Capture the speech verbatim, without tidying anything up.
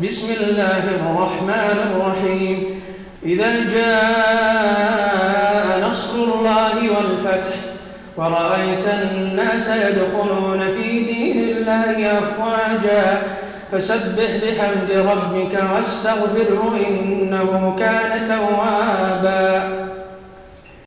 بسم الله الرحمن الرحيم إذا جاء نصر الله والفتح ورأيت الناس يدخلون في دين الله أفواجا فسبح بحمد ربك واستغفره إنه كان توابا.